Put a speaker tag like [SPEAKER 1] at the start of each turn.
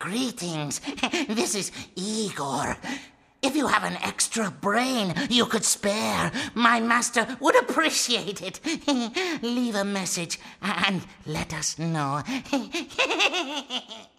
[SPEAKER 1] Greetings. This is Igor. If you have an extra brain you could spare, my master would appreciate it. Leave a message and let us know.